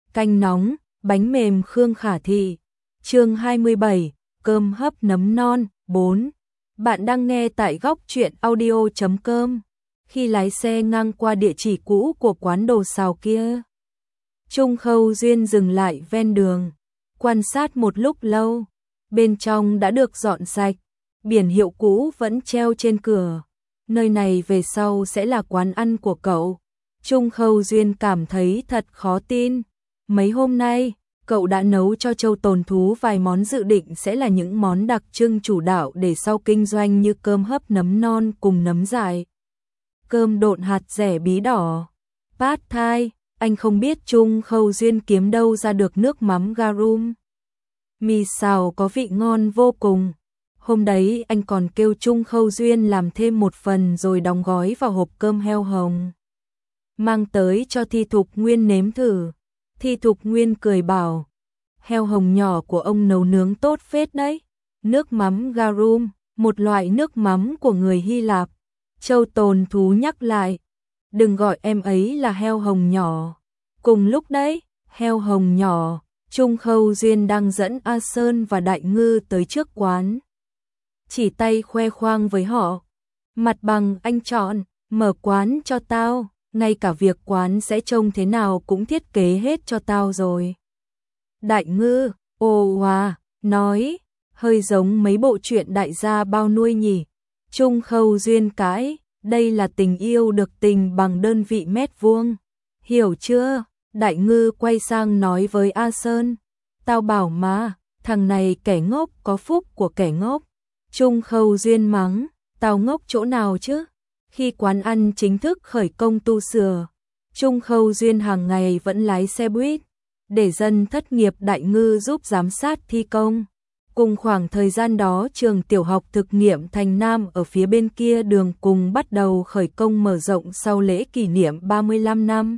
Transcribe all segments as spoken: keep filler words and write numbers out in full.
canh nóng, bánh mềm Khương Khả Thị. Chương hai mươi bảy, cơm hấp nấm non. bốn. Bạn đang nghe tại góc truyện audio chấm com. Khi lái xe ngang qua địa chỉ cũ của quán đồ xào kia, Trung Khâu Duyên dừng lại ven đường, quan sát một lúc lâu. Bên trong đã được dọn sạch, biển hiệu cũ vẫn treo trên cửa. Nơi này về sau sẽ là quán ăn của cậu. Trung Khâu Duyên cảm thấy thật khó tin. Mấy hôm nay, cậu đã nấu cho Châu Tồn Thú vài món dự định sẽ là những món đặc trưng chủ đạo để sau kinh doanh như cơm hấp nấm non cùng nấm dại, cơm độn hạt dẻ bí đỏ, pad thai. Anh không biết Trung Khâu Duyên kiếm đâu ra được nước mắm garum. Mì xào có vị ngon vô cùng. Hôm đấy anh còn kêu Trung Khâu Duyên làm thêm một phần rồi đóng gói vào hộp cơm heo hồng, mang tới cho Thi Thục Nguyên nếm thử. Thi Thục Nguyên cười bảo, heo hồng nhỏ của ông nấu nướng tốt phết đấy. Nước mắm garum, một loại nước mắm của người Hy Lạp. Châu Tồn Thú nhắc lại, đừng gọi em ấy là heo hồng nhỏ. Cùng lúc đấy, heo hồng nhỏ, Trung Khâu Duyên đang dẫn A Sơn và Đại Ngư tới trước quán, chỉ tay khoe khoang với họ, mặt bằng anh chọn, mở quán cho tao, ngay cả việc quán sẽ trông thế nào cũng thiết kế hết cho tao rồi. Đại Ngư, ồ wow, nói, hơi giống mấy bộ truyện đại gia bao nuôi nhỉ. Trung Khâu Duyên cãi, đây là tình yêu được tình bằng đơn vị mét vuông, hiểu chưa? Đại Ngư quay sang nói với A Sơn, tao bảo mà, thằng này kẻ ngốc có phúc của kẻ ngốc. Trung Khâu Duyên mắng, tao ngốc chỗ nào chứ? Khi quán ăn chính thức khởi công tu sửa, Trung Khâu Duyên hàng ngày vẫn lái xe buýt, để dân thất nghiệp Đại Ngư giúp giám sát thi công. Cùng khoảng thời gian đó trường tiểu học thực nghiệm Thành Nam ở phía bên kia đường cùng bắt đầu khởi công mở rộng sau lễ kỷ niệm ba mươi lăm năm.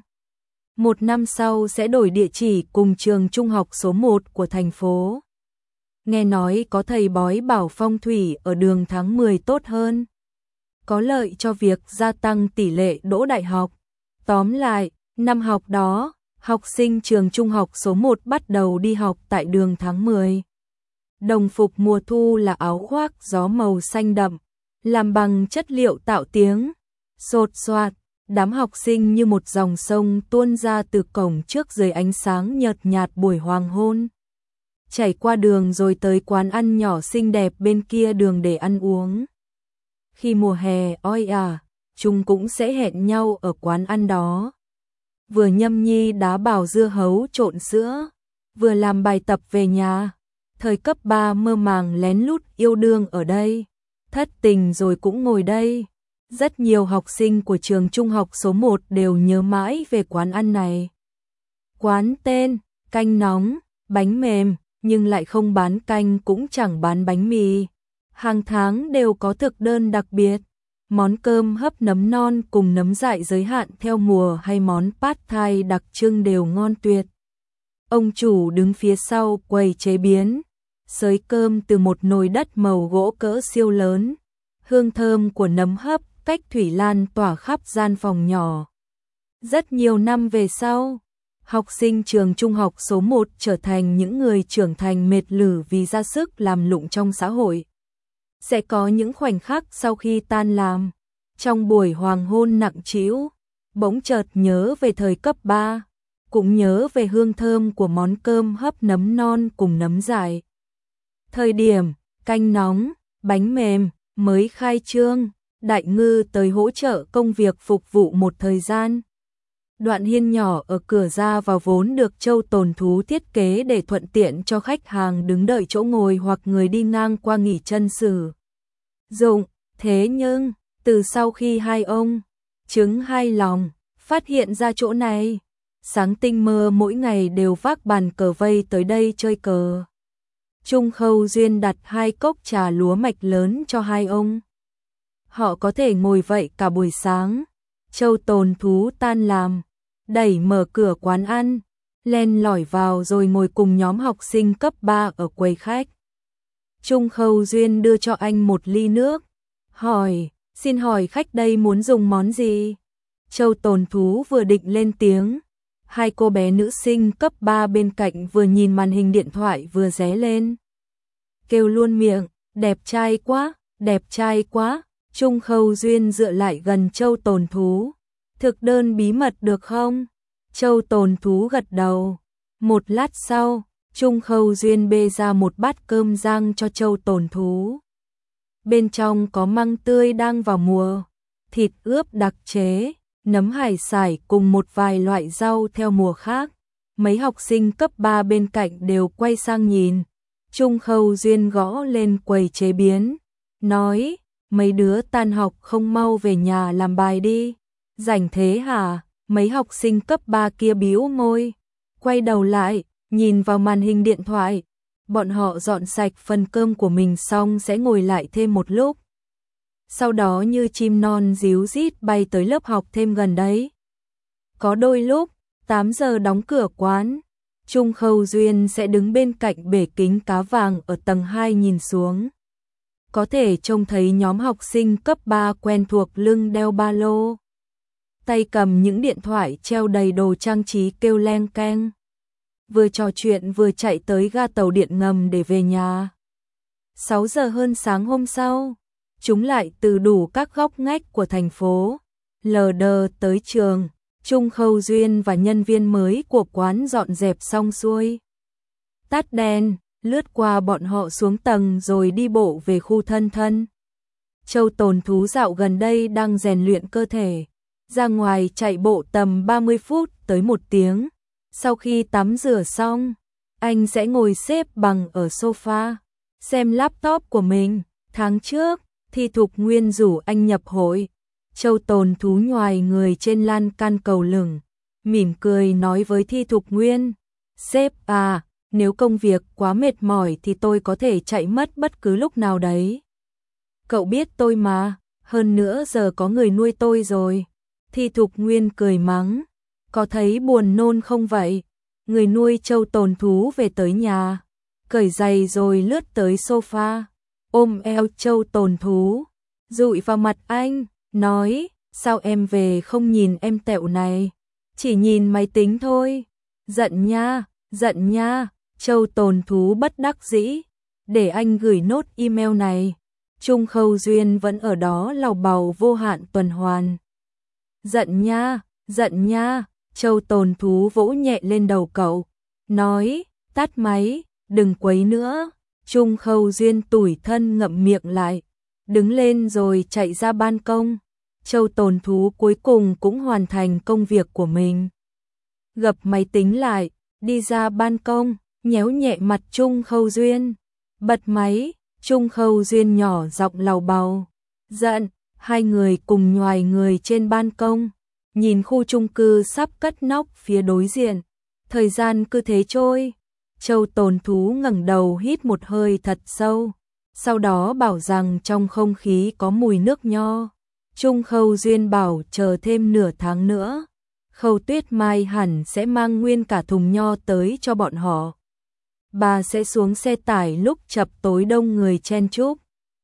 Một năm sau sẽ đổi địa chỉ cùng trường trung học số một của thành phố. Nghe nói có thầy bói bảo phong thủy ở đường tháng mười tốt hơn, có lợi cho việc gia tăng tỷ lệ đỗ đại học. Tóm lại, năm học đó, học sinh trường trung học số một bắt đầu đi học tại đường tháng mười. Đồng phục mùa thu là áo khoác gió màu xanh đậm, làm bằng chất liệu tạo tiếng, sột soạt. Đám học sinh như một dòng sông tuôn ra từ cổng trước dưới ánh sáng nhợt nhạt buổi hoàng hôn, chảy qua đường rồi tới quán ăn nhỏ xinh đẹp bên kia đường để ăn uống. Khi mùa hè oi ả, chúng cũng sẽ hẹn nhau ở quán ăn đó, vừa nhâm nhi đá bào dưa hấu trộn sữa, vừa làm bài tập về nhà. Thời cấp ba mơ màng lén lút yêu đương ở đây, thất tình rồi cũng ngồi đây. Rất nhiều học sinh của trường trung học số một đều nhớ mãi về quán ăn này. Quán tên, canh nóng, bánh mềm, nhưng lại không bán canh cũng chẳng bán bánh mì. Hàng tháng đều có thực đơn đặc biệt, món cơm hấp nấm non cùng nấm dại giới hạn theo mùa hay món pad thai đặc trưng đều ngon tuyệt. Ông chủ đứng phía sau quầy chế biến, xới cơm từ một nồi đất màu gỗ cỡ siêu lớn. Hương thơm của nấm hấp cách thủy lan tỏa khắp gian phòng nhỏ. Rất nhiều năm về sau, học sinh trường trung học số một trở thành những người trưởng thành mệt lử vì ra sức làm lụng trong xã hội. Sẽ có những khoảnh khắc sau khi tan làm, trong buổi hoàng hôn nặng trĩu, bỗng chợt nhớ về thời cấp ba, cũng nhớ về hương thơm của món cơm hấp nấm non cùng nấm dại. Thời điểm, canh nóng, bánh mềm, mới khai trương, Đại Ngư tới hỗ trợ công việc phục vụ một thời gian. Đoạn hiên nhỏ ở cửa ra vào vốn được Châu Tồn Thú thiết kế để thuận tiện cho khách hàng đứng đợi chỗ ngồi hoặc người đi ngang qua nghỉ chân sử dụng. Thế nhưng, từ sau khi hai ông trứng hai lòng phát hiện ra chỗ này, sáng tinh mơ mỗi ngày đều vác bàn cờ vây tới đây chơi cờ. Trung Khâu Duyên đặt hai cốc trà lúa mạch lớn cho hai ông. Họ có thể ngồi vậy cả buổi sáng. Châu Tồn Thú tan làm, đẩy mở cửa quán ăn, len lỏi vào rồi ngồi cùng nhóm học sinh cấp ba ở quầy khách. Trung Khâu Duyên đưa cho anh một ly nước, hỏi, xin hỏi khách đây muốn dùng món gì? Châu Tồn Thú vừa định lên tiếng, Hai cô bé nữ sinh cấp ba bên cạnh vừa nhìn màn hình điện thoại vừa ré lên. Kêu luôn miệng, đẹp trai quá, đẹp trai quá. Trung Khâu Duyên dựa lại gần Châu Tồn Thú. Thực đơn bí mật được không? Châu Tồn Thú gật đầu. Một lát sau, Trung Khâu Duyên bê ra một bát cơm rang cho Châu Tồn Thú. Bên trong có măng tươi đang vào mùa, thịt ướp đặc chế, nấm hải sải cùng một vài loại rau theo mùa khác. Mấy học sinh cấp ba bên cạnh đều quay sang nhìn. Trung Khâu Duyên gõ lên quầy chế biến, nói, mấy đứa tan học không mau về nhà làm bài đi. Rảnh thế hả? Mấy học sinh cấp ba kia bĩu môi, quay đầu lại, nhìn vào màn hình điện thoại. Bọn họ dọn sạch phần cơm của mình xong sẽ ngồi lại thêm một lúc. Sau đó như chim non ríu rít bay tới lớp học thêm gần đấy. Có đôi lúc, tám giờ đóng cửa quán, Trung Khâu Duyên sẽ đứng bên cạnh bể kính cá vàng ở tầng hai nhìn xuống. Có thể trông thấy nhóm học sinh cấp ba quen thuộc lưng đeo ba lô, tay cầm những điện thoại treo đầy đồ trang trí kêu leng keng. Vừa trò chuyện vừa chạy tới ga tàu điện ngầm để về nhà. sáu giờ hơn sáng hôm sau, chúng lại từ đủ các góc ngách của thành phố, lờ đờ tới trường. Trung Khâu Duyên và nhân viên mới của quán dọn dẹp xong xuôi, tắt đèn, lướt qua bọn họ xuống tầng rồi đi bộ về khu thân thân. Châu Tồn Thú dạo gần đây đang rèn luyện cơ thể, ra ngoài chạy bộ tầm ba mươi phút tới một tiếng. Sau khi tắm rửa xong, anh sẽ ngồi xếp bằng ở sofa, xem laptop của mình. Tháng trước, Thi Thục Nguyên rủ anh nhập hội. Châu Tồn Thú nhoài người trên lan can cầu lửng, mỉm cười nói với Thi Thục Nguyên, sếp à, nếu công việc quá mệt mỏi thì tôi có thể chạy mất bất cứ lúc nào đấy. Cậu biết tôi mà, hơn nữa giờ có người nuôi tôi rồi. Thi Thục Nguyên cười mắng, có thấy buồn nôn không vậy? Người nuôi Châu Tồn Thú về tới nhà, cởi giày rồi lướt tới sofa, ôm eo Châu Tồn Thú, dụi vào mặt anh, nói, sao em về không nhìn em tẹo này, chỉ nhìn máy tính thôi. Giận nha, giận nha. Châu Tồn Thú bất đắc dĩ, để anh gửi nốt email này. Trung Khâu Duyên vẫn ở đó làu bàu vô hạn tuần hoàn. Giận nha, giận nha. Châu Tồn Thú vỗ nhẹ lên đầu cậu, nói, tắt máy, đừng quấy nữa. Trung Khâu Duyên tủi thân ngậm miệng lại, đứng lên rồi chạy ra ban công. Châu Tồn Thú cuối cùng cũng hoàn thành công việc của mình. Gập máy tính lại, đi ra ban công, nhéo nhẹ mặt Trung Khâu Duyên. Bật máy, Trung Khâu Duyên nhỏ giọng lầu bầu. Giận, hai người cùng nhoài người trên ban công, nhìn khu chung cư sắp cất nóc phía đối diện. Thời gian cứ thế trôi. Châu Tồn Thú ngẩng đầu hít một hơi thật sâu, sau đó bảo rằng trong không khí có mùi nước nho. Trung Khâu Duyên bảo chờ thêm nửa tháng nữa, Khâu Tuyết Mai hẳn sẽ mang nguyên cả thùng nho tới cho bọn họ. Bà sẽ xuống xe tải lúc chập tối đông người chen chúc,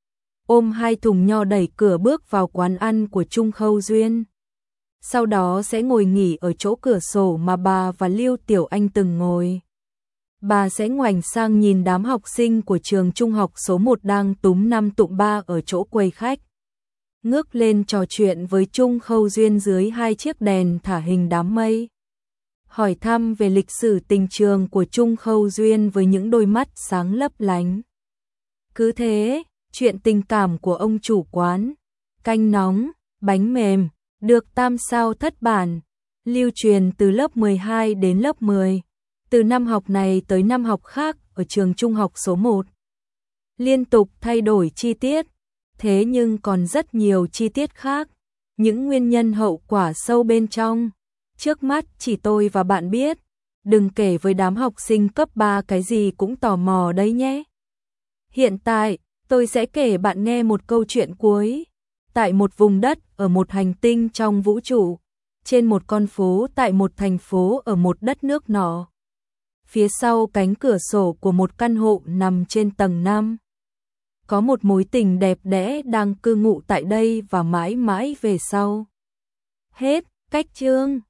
ôm hai thùng nho đẩy cửa bước vào quán ăn của Trung Khâu Duyên. Sau đó sẽ ngồi nghỉ ở chỗ cửa sổ mà bà và Lưu Tiểu Anh từng ngồi. Bà sẽ ngoảnh sang nhìn đám học sinh của trường trung học số một đang túm năm tụm ba ở chỗ quầy khách. Ngước lên trò chuyện với Trung Khâu Duyên dưới hai chiếc đèn thả hình đám mây. Hỏi thăm về lịch sử tình trường của Trung Khâu Duyên với những đôi mắt sáng lấp lánh. Cứ thế, chuyện tình cảm của ông chủ quán, canh nóng, bánh mềm, được tam sao thất bản, lưu truyền từ lớp mười hai đến lớp mười, từ năm học này tới năm học khác ở trường trung học số một. Liên tục thay đổi chi tiết, thế nhưng còn rất nhiều chi tiết khác, những nguyên nhân hậu quả sâu bên trong. Trước mắt chỉ tôi và bạn biết, đừng kể với đám học sinh cấp ba cái gì cũng tò mò đấy nhé. Hiện tại, tôi sẽ kể bạn nghe một câu chuyện cuối. Tại một vùng đất ở một hành tinh trong vũ trụ, trên một con phố tại một thành phố ở một đất nước nọ. Phía sau cánh cửa sổ của một căn hộ nằm trên tầng năm. Có một mối tình đẹp đẽ đang cư ngụ tại đây và mãi mãi về sau. Hết, cách chương.